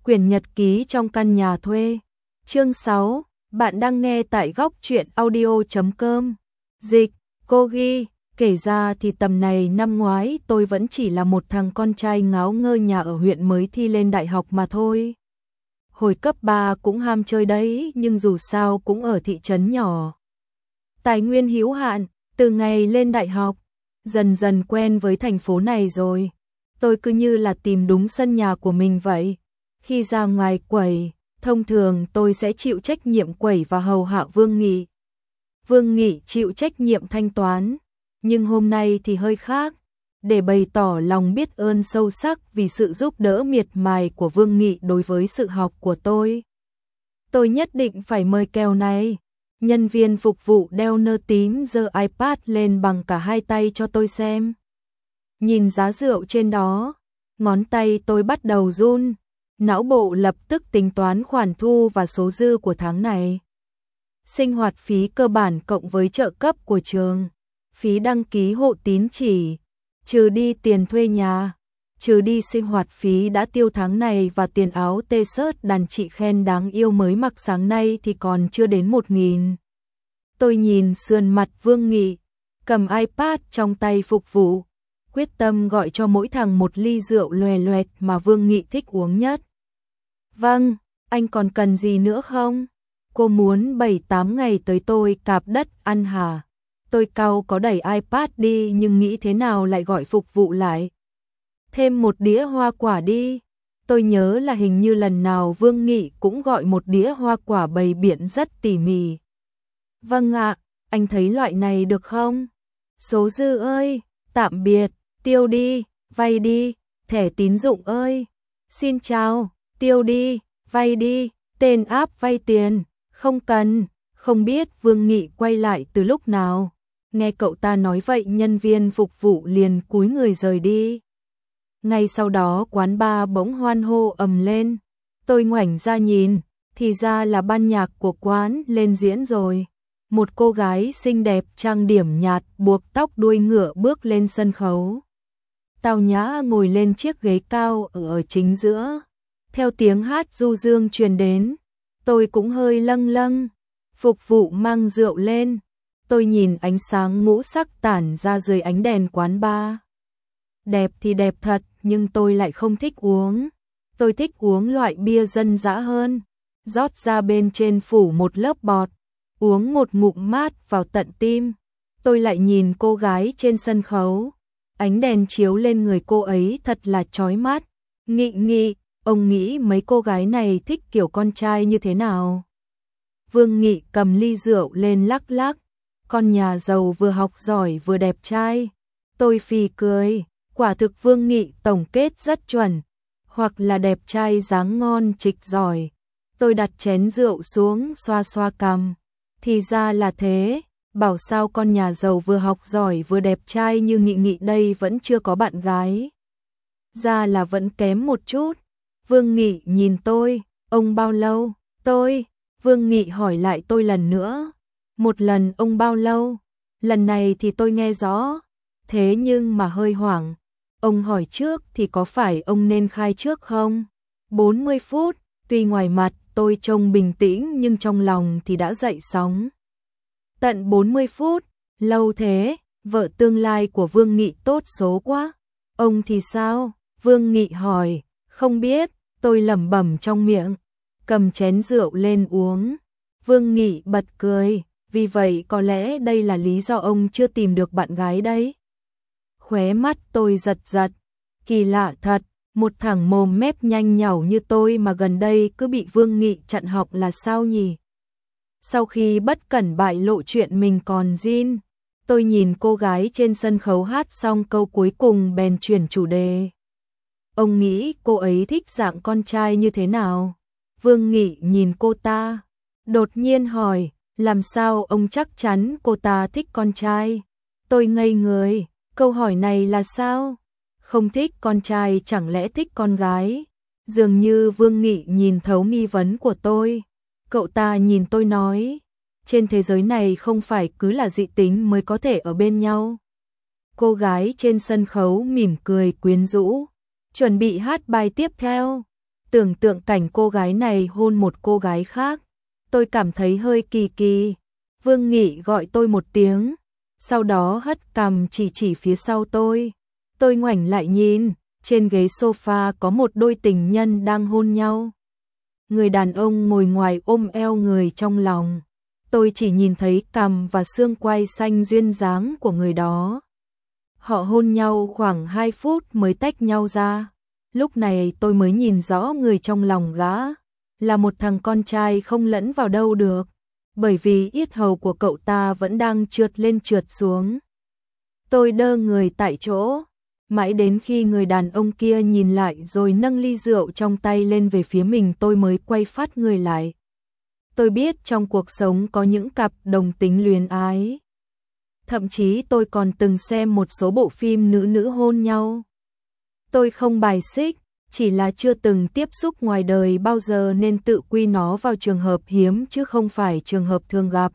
Quyển nhật ký trong căn nhà thuê. Chương 6, bạn đang nghe tại góc truyện audio.com. Dịch, cô ghi, kể ra thì tầm này năm ngoái tôi vẫn chỉ là một thằng con trai ngáo ngơ nhà ở huyện mới thi lên đại học mà thôi. Hồi cấp 3 cũng ham chơi đấy, nhưng dù sao cũng ở thị trấn nhỏ. Tài nguyên hữu hạn, từ ngày lên đại học, dần dần quen với thành phố này rồi. Tôi cứ như là tìm đúng sân nhà của mình vậy. Khi ra ngoài quẩy, thông thường tôi sẽ chịu trách nhiệm quẩy và hầu hạ Vương Nghị. Vương Nghị chịu trách nhiệm thanh toán, nhưng hôm nay thì hơi khác. Để bày tỏ lòng biết ơn sâu sắc vì sự giúp đỡ miệt mài của Vương Nghị đối với sự học của tôi nhất định phải mời kèo này. Nhân viên phục vụ đeo nơ tím giơ iPad lên bằng cả hai tay cho tôi xem. Nhìn giá rượu trên đó, ngón tay tôi bắt đầu run. Não bộ lập tức tính toán khoản thu và số dư của tháng này. Sinh hoạt phí cơ bản cộng với trợ cấp của trường, phí đăng ký hộ tín chỉ, trừ đi tiền thuê nhà, trừ đi sinh hoạt phí đã tiêu tháng này và tiền áo t-shirt đàn chị khen đáng yêu mới mặc sáng nay thì còn chưa đến 1.000. Tôi nhìn sườn mặt Vương Nghị, cầm iPad trong tay phục vụ, quyết tâm gọi cho mỗi thằng một ly rượu loè loẹt mà Vương Nghị thích uống nhất. Vâng, anh còn cần gì nữa không? Cô muốn 7-8 ngày tới tôi cạp đất ăn hả? Tôi cau có đẩy iPad đi nhưng nghĩ thế nào lại gọi phục vụ lại. Thêm một đĩa hoa quả đi. Tôi nhớ là hình như lần nào Vương Nghị cũng gọi một đĩa hoa quả bày biện rất tỉ mỉ. Vâng ạ, anh thấy loại này được không? Số dư ơi, tạm biệt, tiêu đi, vay đi, thẻ tín dụng ơi. Xin chào, tiêu đi, vay đi, tên áp vay tiền, không cần, không biết Vương Nghị quay lại từ lúc nào. Nghe cậu ta nói vậy nhân viên phục vụ liền cúi người rời đi. Ngay sau đó quán bar bỗng hoan hô ầm lên. Tôi ngoảnh ra nhìn, thì ra là ban nhạc của quán lên diễn rồi. Một cô gái xinh đẹp trang điểm nhạt buộc tóc đuôi ngựa bước lên sân khấu. Tào Nhã ngồi lên chiếc ghế cao ở chính giữa. Theo tiếng hát du dương truyền đến, tôi cũng hơi lâng lâng. Phục vụ mang rượu lên. Tôi nhìn ánh sáng ngũ sắc tản ra dưới ánh đèn quán bar. Đẹp thì đẹp thật, nhưng tôi lại không thích uống. Tôi thích uống loại bia dân dã hơn. Rót ra bên trên phủ một lớp bọt, uống một ngụm mát vào tận tim. Tôi lại nhìn cô gái trên sân khấu. Ánh đèn chiếu lên người cô ấy thật là chói mắt. Nghị, ông nghĩ mấy cô gái này thích kiểu con trai như thế nào? Vương Nghị cầm ly rượu lên lắc lắc. Con nhà giàu vừa học giỏi vừa đẹp trai. Tôi phì cười, quả thực Vương Nghị tổng kết rất chuẩn. Hoặc là đẹp trai dáng ngon trịch giỏi. Tôi đặt chén rượu xuống xoa xoa cằm. Thì ra là thế, bảo sao con nhà giàu vừa học giỏi vừa đẹp trai như Nghị đây vẫn chưa có bạn gái. Ra là vẫn kém một chút. Vương Nghị nhìn tôi, ông bao lâu? Vương Nghị hỏi lại tôi lần nữa. Một lần ông bao lâu? Lần này thì tôi nghe rõ. Thế nhưng mà hơi hoảng. Ông hỏi trước thì có phải ông nên khai trước không? 40 phút, tuy ngoài mặt tôi trông bình tĩnh nhưng trong lòng thì đã dậy sóng. Tận 40 phút, lâu thế, vợ tương lai của Vương Nghị tốt số quá. Ông thì sao? Vương Nghị hỏi, không biết, tôi lẩm bẩm trong miệng, cầm chén rượu lên uống. Vương Nghị bật cười, vì vậy có lẽ đây là lý do ông chưa tìm được bạn gái đấy. Khóe mắt tôi giật giật, kỳ lạ thật, một thằng mồm mép nhanh nhảu như tôi mà gần đây cứ bị Vương Nghị chặn học là sao nhỉ? Sau khi bất cẩn bại lộ chuyện mình còn zin, tôi nhìn cô gái trên sân khấu hát xong câu cuối cùng bèn chuyển chủ đề. Ông nghĩ cô ấy thích dạng con trai như thế nào? Vương Nghị nhìn cô ta, đột nhiên hỏi, làm sao ông chắc chắn cô ta thích con trai? Tôi ngây người, câu hỏi này là sao? Không thích con trai chẳng lẽ thích con gái? Dường như Vương Nghị nhìn thấu nghi vấn của tôi. Cậu ta nhìn tôi nói, trên thế giới này không phải cứ là dị tính mới có thể ở bên nhau. Cô gái trên sân khấu mỉm cười quyến rũ, chuẩn bị hát bài tiếp theo. Tưởng tượng cảnh cô gái này hôn một cô gái khác, tôi cảm thấy hơi kỳ kỳ. Vương Nghị gọi tôi một tiếng, sau đó hất cằm chỉ phía sau tôi. Tôi ngoảnh lại nhìn, trên ghế sofa có một đôi tình nhân đang hôn nhau. Người đàn ông ngồi ngoài ôm eo người trong lòng. Tôi chỉ nhìn thấy cằm và xương quai xanh duyên dáng của người đó. Họ hôn nhau khoảng 2 phút mới tách nhau ra. Lúc này tôi mới nhìn rõ người trong lòng gã. Là một thằng con trai không lẫn vào đâu được. Bởi vì yết hầu của cậu ta vẫn đang trượt lên trượt xuống. Tôi đơ người tại chỗ. Mãi đến khi người đàn ông kia nhìn lại rồi nâng ly rượu trong tay lên về phía mình tôi mới quay phát người lại. Tôi biết trong cuộc sống có những cặp đồng tính luyến ái. Thậm chí tôi còn từng xem một số bộ phim nữ nữ hôn nhau. Tôi không bài xích, chỉ là chưa từng tiếp xúc ngoài đời bao giờ nên tự quy nó vào trường hợp hiếm chứ không phải trường hợp thường gặp.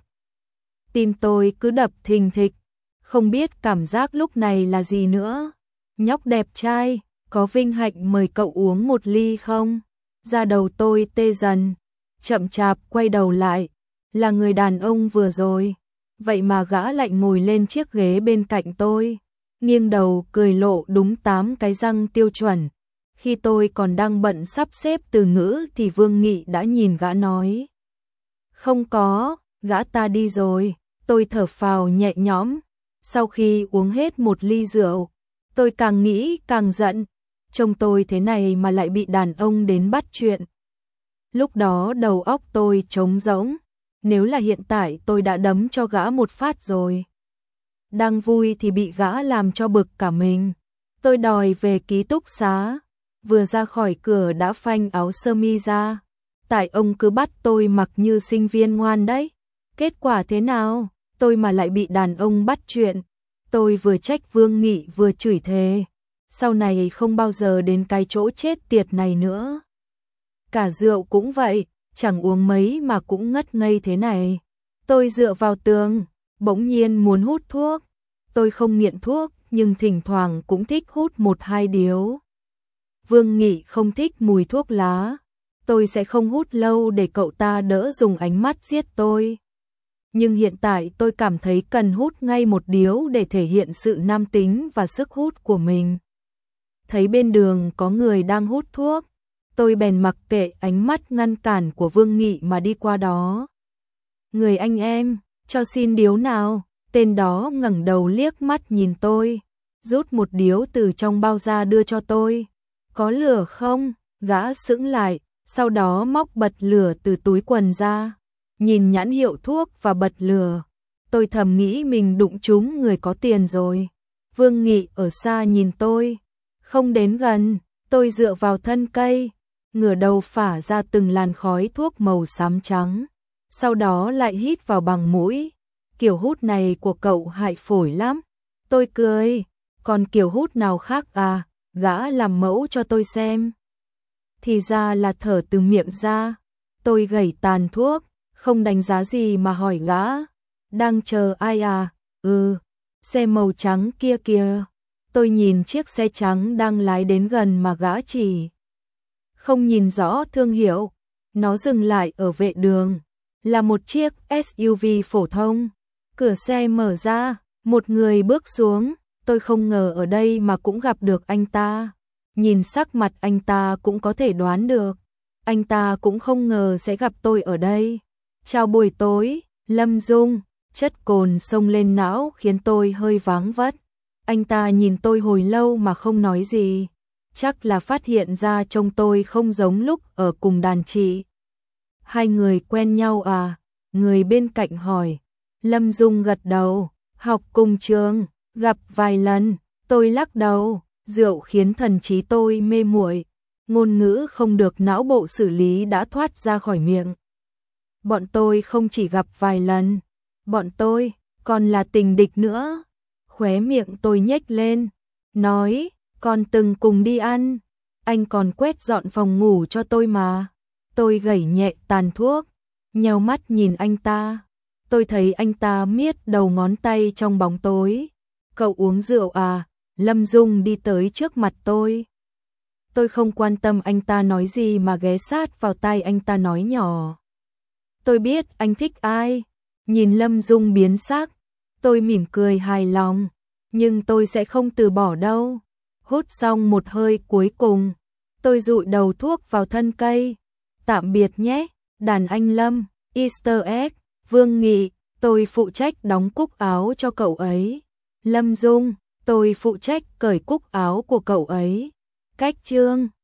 Tim tôi cứ đập thình thịch, không biết cảm giác lúc này là gì nữa. Nhóc đẹp trai, có vinh hạnh mời cậu uống một ly không? Da đầu tôi tê dần, chậm chạp quay đầu lại, là người đàn ông vừa rồi. Vậy mà gã lại ngồi lên chiếc ghế bên cạnh tôi, nghiêng đầu cười lộ đúng 8 cái răng tiêu chuẩn. Khi tôi còn đang bận sắp xếp từ ngữ thì Vương Nghị đã nhìn gã nói. Không có, gã ta đi rồi. Tôi thở phào nhẹ nhõm. Sau khi uống hết một ly rượu, tôi càng nghĩ càng giận. Trông tôi thế này mà lại bị đàn ông đến bắt chuyện. Lúc đó đầu óc tôi trống rỗng. Nếu là hiện tại tôi đã đấm cho gã một phát rồi. Đang vui thì bị gã làm cho bực cả mình. Tôi đòi về ký túc xá. Vừa ra khỏi cửa đã phanh áo sơ mi ra. Tại ông cứ bắt tôi mặc như sinh viên ngoan đấy. Kết quả thế nào? Tôi mà lại bị đàn ông bắt chuyện. Tôi vừa trách Vương Nghị vừa chửi thề. Sau này không bao giờ đến cái chỗ chết tiệt này nữa. Cả rượu cũng vậy, chẳng uống mấy mà cũng ngất ngây thế này. Tôi dựa vào tường, bỗng nhiên muốn hút thuốc. Tôi không nghiện thuốc, nhưng thỉnh thoảng cũng thích hút 1-2 điếu. Vương Nghị không thích mùi thuốc lá. Tôi sẽ không hút lâu để cậu ta đỡ dùng ánh mắt giết tôi. Nhưng hiện tại tôi cảm thấy cần hút ngay một điếu để thể hiện sự nam tính và sức hút của mình. Thấy bên đường có người đang hút thuốc, tôi bèn mặc kệ ánh mắt ngăn cản của Vương Nghị mà đi qua đó. Người anh em, cho xin điếu nào. Tên đó ngẩng đầu liếc mắt nhìn tôi, rút một điếu từ trong bao ra đưa cho tôi. Có lửa không? Gã sững lại, sau đó móc bật lửa từ túi quần ra. Nhìn nhãn hiệu thuốc và bật lửa. Tôi thầm nghĩ mình đụng trúng người có tiền rồi. Vương Nghị ở xa nhìn tôi, không đến gần. Tôi dựa vào thân cây, ngửa đầu phả ra từng làn khói thuốc màu xám trắng. Sau đó lại hít vào bằng mũi. Kiểu hút này của cậu hại phổi lắm. Tôi cười. Còn kiểu hút nào khác à? Gã làm mẫu cho tôi xem. Thì ra là thở từ miệng ra. Tôi gẩy tàn thuốc, không đánh giá gì mà hỏi gã. Đang chờ ai à? Xe màu trắng kia kìa. Tôi nhìn chiếc xe trắng đang lái đến gần mà gã chỉ. Không nhìn rõ thương hiệu. Nó dừng lại ở vệ đường. Là một chiếc SUV phổ thông. Cửa xe mở ra, một người bước xuống. Tôi không ngờ ở đây mà cũng gặp được anh ta. Nhìn sắc mặt anh ta cũng có thể đoán được. Anh ta cũng không ngờ sẽ gặp tôi ở đây. Chào buổi tối, Lâm Dung. Chất cồn xông lên não khiến tôi hơi váng vất. Anh ta nhìn tôi hồi lâu mà không nói gì. Chắc là phát hiện ra trông tôi không giống lúc ở cùng đàn chị. Hai người quen nhau à? Người bên cạnh hỏi. Lâm Dung gật đầu. Học cùng trường, gặp vài lần. Tôi lắc đầu. Rượu khiến thần trí tôi mê muội. Ngôn ngữ không được não bộ xử lý đã thoát ra khỏi miệng. Bọn tôi không chỉ gặp vài lần. Bọn tôi còn là tình địch nữa. Khóe miệng tôi nhếch lên. Nói, còn từng cùng đi ăn. Anh còn quét dọn phòng ngủ cho tôi mà. Tôi gẩy nhẹ tàn thuốc, nheo mắt nhìn anh ta. Tôi thấy anh ta miết đầu ngón tay trong bóng tối. Cậu uống rượu à? Lâm Dung đi tới trước mặt tôi. Tôi không quan tâm anh ta nói gì mà ghé sát vào tai anh ta nói nhỏ. Tôi biết anh thích ai. Nhìn Lâm Dung biến sắc, tôi mỉm cười hài lòng, nhưng tôi sẽ không từ bỏ đâu. Hút xong một hơi cuối cùng, tôi dụi đầu thuốc vào thân cây. Tạm biệt nhé, đàn anh Lâm. Easter egg, Vương Nghị, tôi phụ trách đóng cúc áo cho cậu ấy. Lâm Dung, tôi phụ trách cởi cúc áo của cậu ấy. Cách chương